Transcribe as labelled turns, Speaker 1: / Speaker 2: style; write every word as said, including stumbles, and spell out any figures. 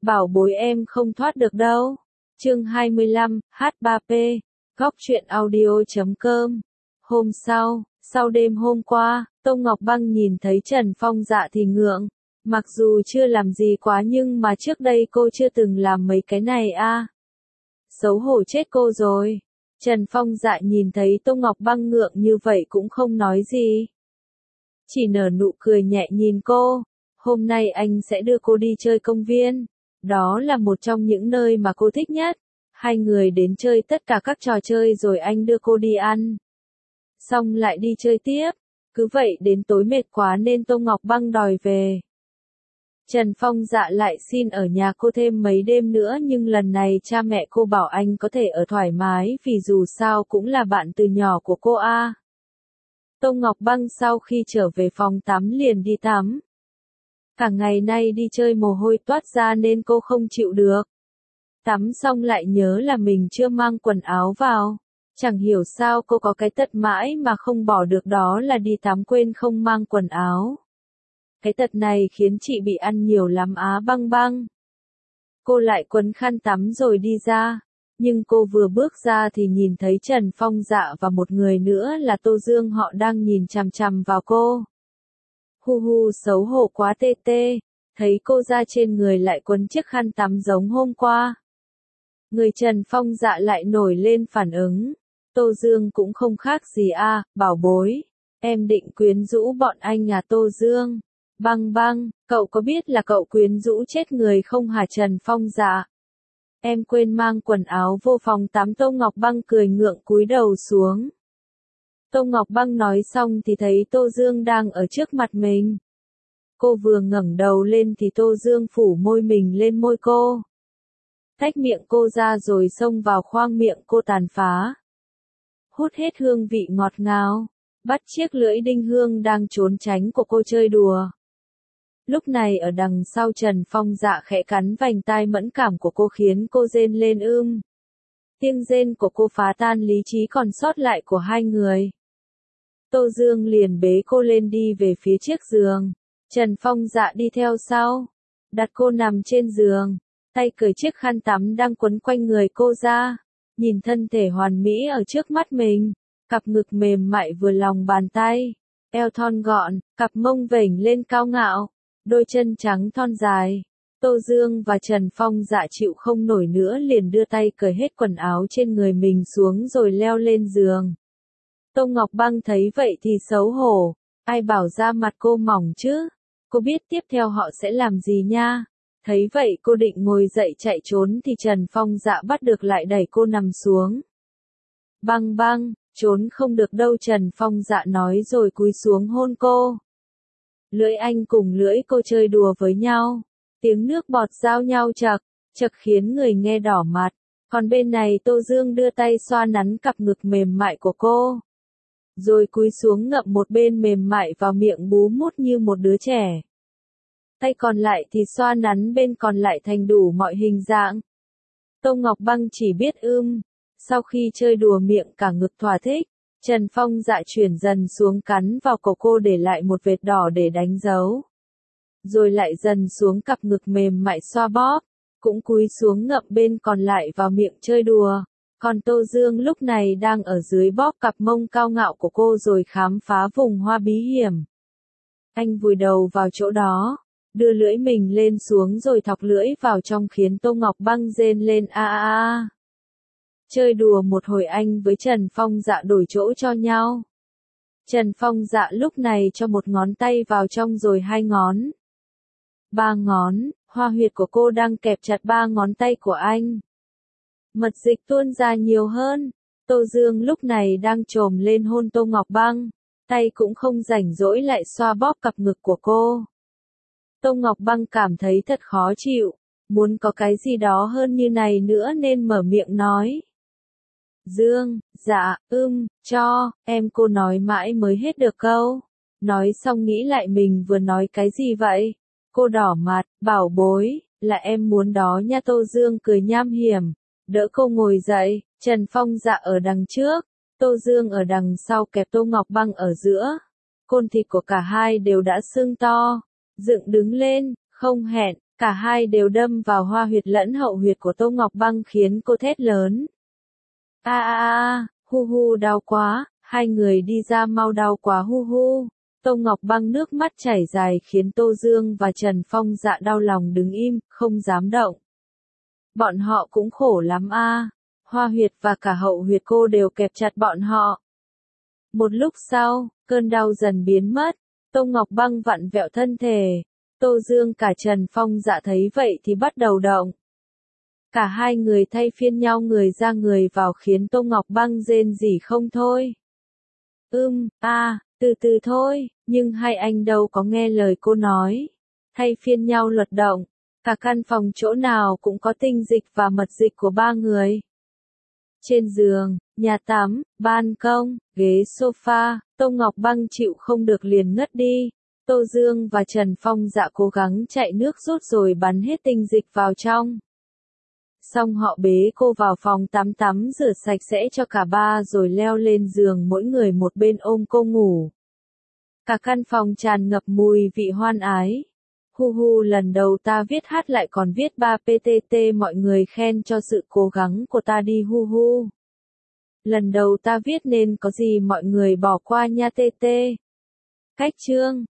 Speaker 1: bảo bối em không thoát được đâu. Chương hai mươi lăm, H ba P, góc truyện audio chấm com. Hôm sau, sau đêm hôm qua, Tô Ngọc Băng nhìn thấy Trần Phong Dạ thì ngượng. Mặc dù chưa làm gì quá nhưng mà trước đây cô chưa từng làm mấy cái này a. À. Xấu hổ chết cô rồi. Trần Phong Dạ nhìn thấy Tô Ngọc Băng ngượng như vậy cũng không nói gì. Chỉ nở nụ cười nhẹ nhìn cô. Hôm nay anh sẽ đưa cô đi chơi công viên. Đó là một trong những nơi mà cô thích nhất. Hai người đến chơi tất cả các trò chơi rồi anh đưa cô đi ăn. Xong lại đi chơi tiếp. Cứ vậy đến tối mệt quá nên Tô Ngọc Băng đòi về. Trần Phong Dạ lại xin ở nhà cô thêm mấy đêm nữa nhưng lần này cha mẹ cô bảo anh có thể ở thoải mái vì dù sao cũng là bạn từ nhỏ của cô a. À. Tô Ngọc Băng sau khi trở về phòng tắm liền đi tắm. Cả ngày nay đi chơi mồ hôi toát ra nên cô không chịu được. Tắm xong lại nhớ là mình chưa mang quần áo vào. Chẳng hiểu sao cô có cái tật mãi mà không bỏ được đó là đi tắm quên không mang quần áo. Cái tật này khiến chị bị ăn nhiều lắm á Băng Băng. Cô lại quấn khăn tắm rồi đi ra. Nhưng cô vừa bước ra thì nhìn thấy Trần Phong Dạ và một người nữa là Tô Dương họ đang nhìn chằm chằm vào cô. Hu hu xấu hổ quá tê tê. Thấy cô ra trên người lại quấn chiếc khăn tắm giống hôm qua. Người Trần Phong Dạ lại nổi lên phản ứng. Tô Dương cũng không khác gì a, à, bảo bối. Em định quyến rũ bọn anh à Tô Dương. Băng Băng, cậu có biết là cậu quyến rũ chết người không hả Trần Phong Dạ? Em quên mang quần áo vô phòng tắm. Tô Ngọc Băng cười ngượng cúi đầu xuống. Tô Ngọc Băng nói xong thì thấy Tô Dương đang ở trước mặt mình. Cô vừa ngẩng đầu lên thì Tô Dương phủ môi mình lên môi cô. Tách miệng cô ra rồi xông vào khoang miệng cô tàn phá. Hút hết hương vị ngọt ngào, bắt chiếc lưỡi đinh hương đang trốn tránh của cô chơi đùa. Lúc này ở đằng sau Trần Phong Dạ khẽ cắn vành tai mẫn cảm của cô khiến cô rên lên ưm. Tiếng rên của cô phá tan lý trí còn sót lại của hai người. Tô Dương liền bế cô lên đi về phía chiếc giường. Trần Phong Dạ đi theo sau. Đặt cô nằm trên giường. Tay cởi chiếc khăn tắm đang quấn quanh người cô ra. Nhìn thân thể hoàn mỹ ở trước mắt mình. Cặp ngực mềm mại vừa lòng bàn tay. Eo thon gọn, cặp mông vểnh lên cao ngạo. Đôi chân trắng thon dài. Tô Dương và Trần Phong Dạ chịu không nổi nữa liền đưa tay cởi hết quần áo trên người mình xuống rồi leo lên giường. Tô Ngọc Băng thấy vậy thì xấu hổ. Ai bảo da mặt cô mỏng chứ? Cô biết tiếp theo họ sẽ làm gì nha? Thấy vậy cô định ngồi dậy chạy trốn thì Trần Phong Dạ bắt được lại đẩy cô nằm xuống. Băng Băng, trốn không được đâu Trần Phong Dạ nói rồi cúi xuống hôn cô. Lưỡi anh cùng lưỡi cô chơi đùa với nhau. Tiếng nước bọt giao nhau chật, chật khiến người nghe đỏ mặt. Còn bên này Tô Dương đưa tay xoa nắn cặp ngực mềm mại của cô. Rồi cúi xuống ngậm một bên mềm mại vào miệng bú mút như một đứa trẻ. Tay còn lại thì xoa nắn bên còn lại thành đủ mọi hình dạng. Tô Ngọc Băng chỉ biết ưm. Sau khi chơi đùa miệng cả ngực thỏa thích, Trần Phong Dạ chuyển dần xuống cắn vào cổ cô để lại một vệt đỏ để đánh dấu. Rồi lại dần xuống cặp ngực mềm mại xoa bóp, cũng cúi xuống ngậm bên còn lại vào miệng chơi đùa. Còn Tô Dương lúc này đang ở dưới bóp cặp mông cao ngạo của cô rồi khám phá vùng hoa bí hiểm. Anh vùi đầu vào chỗ đó, đưa lưỡi mình lên xuống rồi thọc lưỡi vào trong khiến Tô Ngọc Băng rên lên a a a. Chơi đùa một hồi anh với Trần Phong Dạ đổi chỗ cho nhau. Trần Phong Dạ lúc này cho một ngón tay vào trong rồi hai ngón. Ba ngón, hoa huyệt của cô đang kẹp chặt ba ngón tay của anh. Mật dịch tuôn ra nhiều hơn. Tô Dương lúc này đang chồm lên hôn Tô Ngọc Băng. Tay cũng không rảnh rỗi lại xoa bóp cặp ngực của cô. Tô Ngọc Băng cảm thấy thật khó chịu. Muốn có cái gì đó hơn như này nữa nên mở miệng nói. Dương, dạ, ưm, cho, em cô nói mãi mới hết được câu. Nói xong nghĩ lại mình vừa nói cái gì vậy? Cô đỏ mặt, bảo bối, là em muốn đó nha. Tô Dương cười nham hiểm, đỡ cô ngồi dậy. Trần Phong Dạ ở đằng trước, Tô Dương ở đằng sau kẹp Tô Ngọc Băng ở giữa. Côn thịt của cả hai đều đã sưng to, dựng đứng lên, không hẹn, Cả hai đều đâm vào hoa huyệt lẫn hậu huyệt của Tô Ngọc Băng khiến cô thét lớn. A a a, hu hu đau quá, hai người đi ra mau đau quá hu hu. Tô Ngọc Băng nước mắt chảy dài khiến Tô Dương và Trần Phong Dạ đau lòng đứng im, không dám động. Bọn họ cũng khổ lắm a. Hoa huyệt và cả hậu huyệt cô đều kẹp chặt bọn họ. Một lúc sau, cơn đau dần biến mất, Tô Ngọc Băng vặn vẹo thân thể. Tô Dương cả Trần Phong Dạ thấy vậy thì bắt đầu động. Cả hai người thay phiên nhau người ra người vào khiến Tô Ngọc Băng rên rỉ không thôi. Ưm, a, à, từ từ thôi, nhưng hai anh đâu có nghe lời cô nói. Thay phiên nhau luật động, cả căn phòng chỗ nào cũng có tinh dịch và mật dịch của ba người. Trên giường, nhà tắm, ban công, ghế sofa, Tô Ngọc Băng chịu không được liền ngất đi. Tô Dương và Trần Phong Dạ cố gắng chạy nước rút rồi bắn hết tinh dịch vào trong. Xong họ bế cô vào phòng tắm tắm rửa sạch sẽ cho cả ba rồi leo lên giường mỗi người một bên ôm cô ngủ. Cả căn phòng tràn ngập mùi vị hoan ái. Hu hu lần đầu ta viết hát lại còn viết ba pê tê tê mọi người khen cho sự cố gắng của ta đi hu hu. Lần đầu ta viết nên có gì mọi người bỏ qua nha tê tê. Cách chương